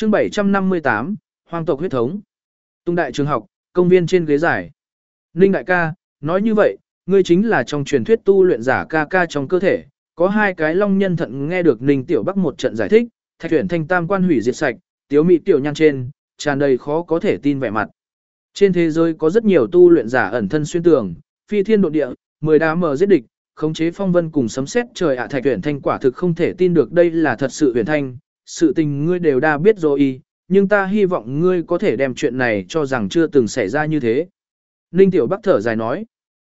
Chương 758, Hoang tộc huyết thống. Tung đại trường học, công viên trên ghế dài. Ninh đại ca, nói như vậy, ngươi chính là trong truyền thuyết tu luyện giả ca ca trong cơ thể, có hai cái long nhân thận. Nghe được Ninh Tiểu Bắc một trận giải thích, Thạch Tuyển Thanh tam quan hủy diệt sạch, tiếu mị tiểu nhan trên, tràn đầy khó có thể tin vẻ mặt. Trên thế giới có rất nhiều tu luyện giả ẩn thân xuyên tường, phi thiên độ địa, 10 đá mờ giết địch, khống chế phong vân cùng sấm sét trời ạ. Thạch Tuyển Thanh quả thực không thể tin được đây là thật sự. Tuyển Thanh, sự tình ngươi đều đã biết rồi, nhưng ta hy vọng ngươi có thể đem chuyện này cho rằng chưa từng xảy ra như thế. Ninh Tiểu Bắc thở dài nói,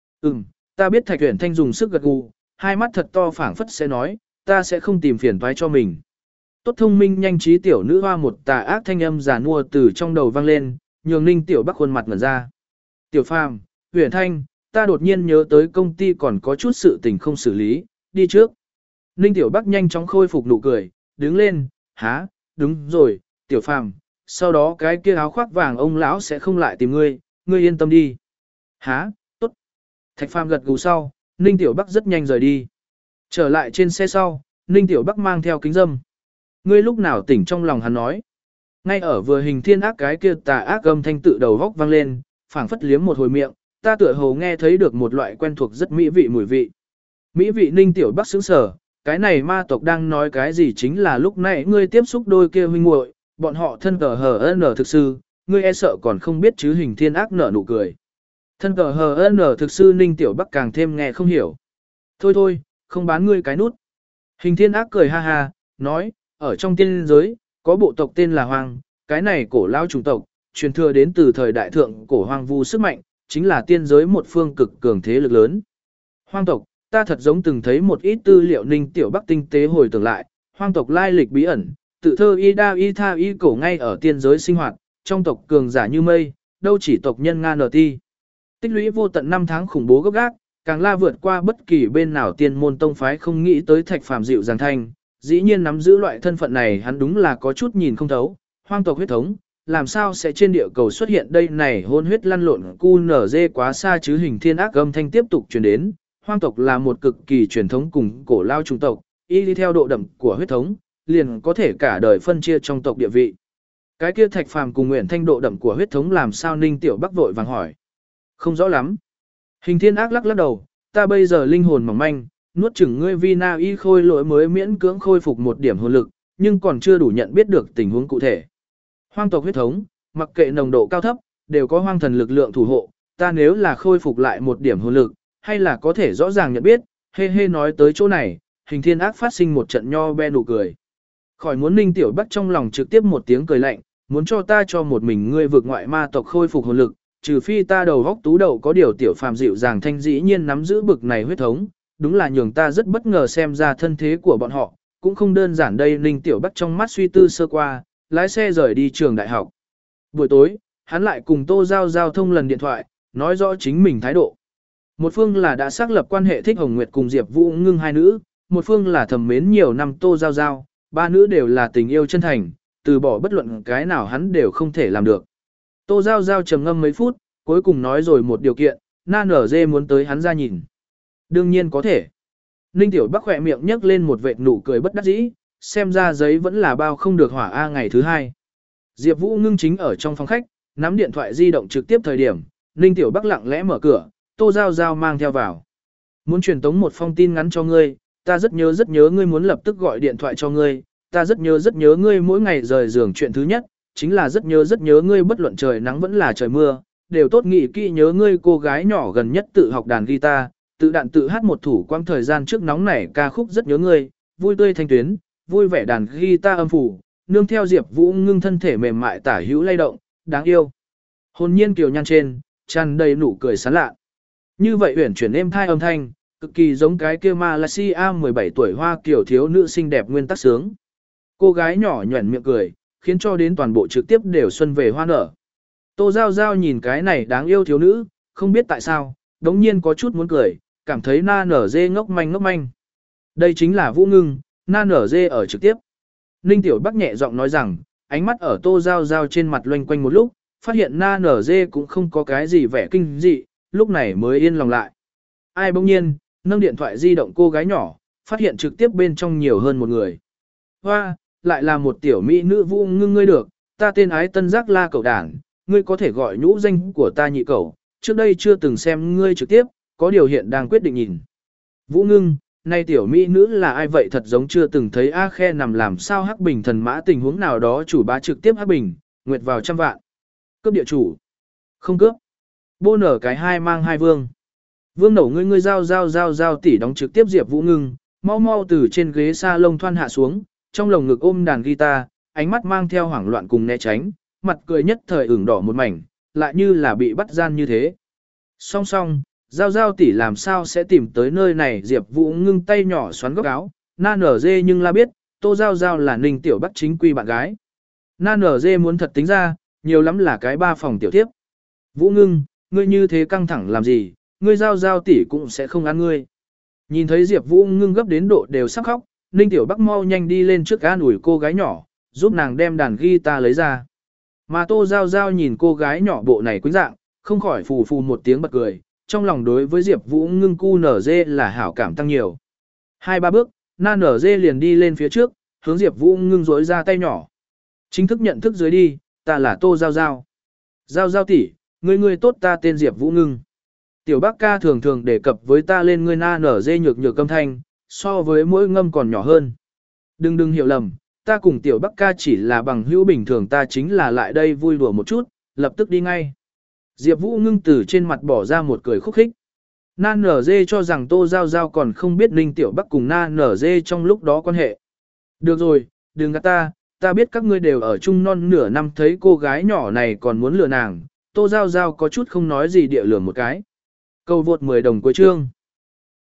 ta biết. Thạch Tuyển Thanh dùng sức gật gù, hai mắt thật to phảng phất sẽ nói, ta sẽ không tìm phiền toái cho mình. Tốt thông minh nhanh trí tiểu nữ hoa, một tà ác thanh âm giàn mua từ trong đầu vang lên, nhường Ninh Tiểu Bắc khuôn mặt ngẩn ra. Tiểu Phàm, Tuyển Thanh, ta đột nhiên nhớ tới công ty còn có chút sự tình không xử lý, đi trước. Ninh Tiểu Bắc nhanh chóng khôi phục nụ cười, đứng lên, há, đúng rồi, Tiểu Phàm, sau đó cái kia áo khoác vàng ông lão sẽ không lại tìm ngươi, ngươi yên tâm đi. Há, tốt. Thạch Phàm gật gù sau, Ninh Tiểu Bắc rất nhanh rời đi. Trở lại trên xe sau, Ninh Tiểu Bắc mang theo kính dâm. Ngươi lúc nào tỉnh? Trong lòng hắn nói. Ngay ở vừa hình thiên ác cái kia tà ác âm thanh tự đầu góc vang lên, phảng phất liếm một hồi miệng, ta tựa hồ nghe thấy được một loại quen thuộc rất mỹ vị mùi vị. Mỹ vị. Ninh Tiểu Bắc sững sờ, cái này ma tộc đang nói cái gì? Chính là lúc nãy ngươi tiếp xúc đôi kia huynh muội, bọn họ thân cờ HN thực sư, ngươi e sợ còn không biết chứ. Hình thiên ác nở nụ cười. Thân cờ HN thực sư. Ninh Tiểu Bắc càng thêm nghe không hiểu. Thôi, không bán ngươi cái nút. Hình thiên ác cười ha ha, nói, ở trong tiên giới, có bộ tộc tên là Hoang, cái này cổ lao chủng tộc, truyền thừa đến từ thời đại thượng cổ hoang vu sức mạnh, chính là tiên giới một phương cực cường thế lực lớn. Hoang tộc, ta thật giống từng thấy một ít tư liệu. Ninh Tiểu Bắc tinh tế hồi tưởng lại, hoang tộc lai lịch bí ẩn, tự thơ y đa y tha y cổ ngay ở tiên giới sinh hoạt, trong tộc cường giả như mây, đâu chỉ tộc nhân Nga nở ti. Tích lũy vô tận năm tháng khủng bố gốc gác, càng la vượt qua bất kỳ bên nào tiên môn tông phái. không nghĩ tới Thạch Phàm dịu dàng thanh, dĩ nhiên nắm giữ loại thân phận này, hắn đúng là có chút nhìn không thấu. Hoang tộc huyết thống, làm sao sẽ trên địa cầu xuất hiện đây này? Hôn huyết lăn lộn cu nở dê quá xa chứ. Hình thiên ác âm thanh tiếp tục truyền đến, hoang tộc là một cực kỳ truyền thống cùng cổ lao chủng tộc, y đi theo độ đậm của huyết thống, liền có thể cả đời phân chia trong tộc địa vị. Cái kia Thạch Phàm cùng Nguyễn Thanh độ đậm của huyết thống làm sao? Ninh Tiểu Bắc vội vàng hỏi. Không rõ lắm. Hình thiên ác lắc lắc đầu, ta bây giờ linh hồn mỏng manh, nuốt chửng ngươi vi na y khôi lỗi mới miễn cưỡng khôi phục một điểm hồn lực, nhưng còn chưa đủ nhận biết được tình huống cụ thể. Hoang tộc huyết thống, mặc kệ nồng độ cao thấp, đều có hoang thần lực lượng thủ hộ, ta nếu là khôi phục lại một điểm hồn lực, hay là có thể rõ ràng nhận biết. Hê nói tới chỗ này, hình thiên ác phát sinh một trận nho be nụ cười. Khỏi muốn. Ninh Tiểu Bắc trong lòng trực tiếp một tiếng cười lạnh, muốn cho ta cho một mình ngươi vượt ngoại ma tộc khôi phục hồn lực, trừ phi ta đầu góc tú đầu có điều. Tiểu Phàm dịu dàng thanh dĩ nhiên nắm giữ bực này huyết thống, đúng là nhường ta rất bất ngờ. Xem ra thân thế của bọn họ cũng không đơn giản đây. Ninh Tiểu Bắc trong mắt suy tư sơ qua, lái xe rời đi trường đại học. Buổi tối, hắn lại cùng Tô Giao Giao thông lần điện thoại, nói rõ chính mình thái độ. Một phương là đã xác lập quan hệ thích Hồng Nguyệt cùng Diệp Vũ Ngưng hai nữ, một phương là thầm mến nhiều năm Tô Giao Giao, ba nữ đều là tình yêu chân thành, từ bỏ bất luận cái nào hắn đều không thể làm được. Tô Giao Giao trầm ngâm mấy phút, cuối cùng nói rồi một điều kiện, Na Nở Dê muốn tới hắn ra nhìn. Đương nhiên có thể. Ninh Tiểu Bắc khỏe miệng nhấc lên một vệt nụ cười bất đắc dĩ, xem ra giấy vẫn là bao không được hỏa a. Ngày thứ hai, Diệp Vũ Ngưng chính ở trong phòng khách, nắm điện thoại di động trực tiếp. Thời điểm, Ninh Tiểu Bắc lặng lẽ mở cửa, Tô Giao Giao mang theo vào. Muốn truyền tống một phong tin ngắn cho ngươi, ta rất nhớ ngươi, muốn lập tức gọi điện thoại cho ngươi, ta rất nhớ ngươi. Mỗi ngày rời giường chuyện thứ nhất, chính là rất nhớ ngươi, bất luận trời nắng vẫn là trời mưa, đều tốt nghĩ kỹ nhớ ngươi. Cô gái nhỏ gần nhất tự học đàn guitar, tự đạn tự hát một thủ quang thời gian trước nóng nảy ca khúc rất nhớ ngươi, vui tươi thanh tuyến, vui vẻ đàn guitar âm phủ, nương theo Diệp Vũ Ngưng thân thể mềm mại tả hữu lay động, đáng yêu. Hồn nhiên kiều nhan trên, tràn đầy nụ cười sán lạ. Như vậy uyển chuyển êm thai âm thanh, cực kỳ giống cái kia Malaysia 17 tuổi hoa kiểu thiếu nữ xinh đẹp nguyên tắc sướng. Cô gái nhỏ nhuẩn miệng cười, khiến cho đến toàn bộ trực tiếp đều xuân về hoa nở. Tô Giao Giao nhìn cái này đáng yêu thiếu nữ, không biết tại sao, đống nhiên có chút muốn cười, cảm thấy Na Nở Dê ngốc manh. Đây chính là Vũ Ngưng, Na Nở Dê ở trực tiếp. Ninh Tiểu Bắc nhẹ giọng nói rằng, ánh mắt ở Tô Giao Giao trên mặt loanh quanh một lúc, phát hiện Na Nở Dê cũng không có cái gì vẻ kinh dị, lúc này mới yên lòng lại. Ai bỗng nhiên, nâng điện thoại di động cô gái nhỏ, phát hiện trực tiếp bên trong nhiều hơn một người. Hoa, lại là một tiểu mỹ nữ Vũ Ngưng ngươi được, ta tên ái tân giác la cậu đảng, ngươi có thể gọi nhũ danh của ta nhị cậu, trước đây chưa từng xem ngươi trực tiếp, có điều hiện đang quyết định nhìn. Vũ Ngưng, nay tiểu mỹ nữ là ai vậy thật giống chưa từng thấy A Khe nằm làm sao hắc bình thần mã tình huống nào đó chủ bá trực tiếp hắc bình, nguyệt vào 100 vạn. Cướp địa chủ. Không cướp. Bô nở cái hai mang hai vương. Vương nổ ngươi giao tỷ đóng trực tiếp Diệp Vũ Ngưng, mau mau từ trên ghế sa lông thoăn hạ xuống, trong lồng ngực ôm đàn guitar, ánh mắt mang theo hoảng loạn cùng né tránh, mặt cười nhất thời ửng đỏ một mảnh, lại như là bị bắt gian như thế. Song song, giao tỷ làm sao sẽ tìm tới nơi này Diệp Vũ Ngưng tay nhỏ xoắn góc áo, na nở dê nhưng la biết, Tô Giao là Ninh Tiểu Bắc chính quy bạn gái. Na nở dê muốn thật tính ra, nhiều lắm là cái 3 phòng tiểu tiếp. Vũ Ngưng, ngươi như thế căng thẳng làm gì, ngươi giao tỷ cũng sẽ không ăn ngươi. Nhìn thấy Diệp Vũ Ngưng gấp đến độ đều sắp khóc, Ninh Tiểu Bắc mau nhanh đi lên trước an ủi cô gái nhỏ, giúp nàng đem đàn guitar lấy ra. Mà Tô Giao nhìn cô gái nhỏ bộ này quýnh dạng, không khỏi phù phù một tiếng bật cười, trong lòng đối với Diệp Vũ Ngưng cu nở dê là hảo cảm tăng nhiều. 2-3 bước, na nở dê liền đi lên phía trước, hướng Diệp Vũ Ngưng rỗi ra tay nhỏ. Chính thức nhận thức dưới đi, ta là Tô Giao. Giao tỷ, ngươi tốt ta tên Diệp Vũ Ngưng. Tiểu Bắc ca thường thường đề cập với ta lên ngươi na nở dê nhược âm thanh, so với mỗi ngâm còn nhỏ hơn. Đừng hiểu lầm, ta cùng Tiểu Bắc ca chỉ là bằng hữu bình thường ta chính là lại đây vui đùa một chút, lập tức đi ngay. Diệp Vũ Ngưng từ trên mặt bỏ ra một cười khúc khích. Na nở dê cho rằng Tô Giao còn không biết Ninh Tiểu Bắc cùng na nở dê trong lúc đó quan hệ. Được rồi, đừng gạt ta biết các ngươi đều ở chung non nửa năm thấy cô gái nhỏ này còn muốn lừa nàng, Tô Giao có chút không nói gì địa lừa một cái. Câu vượt 10 đồng cuối chương.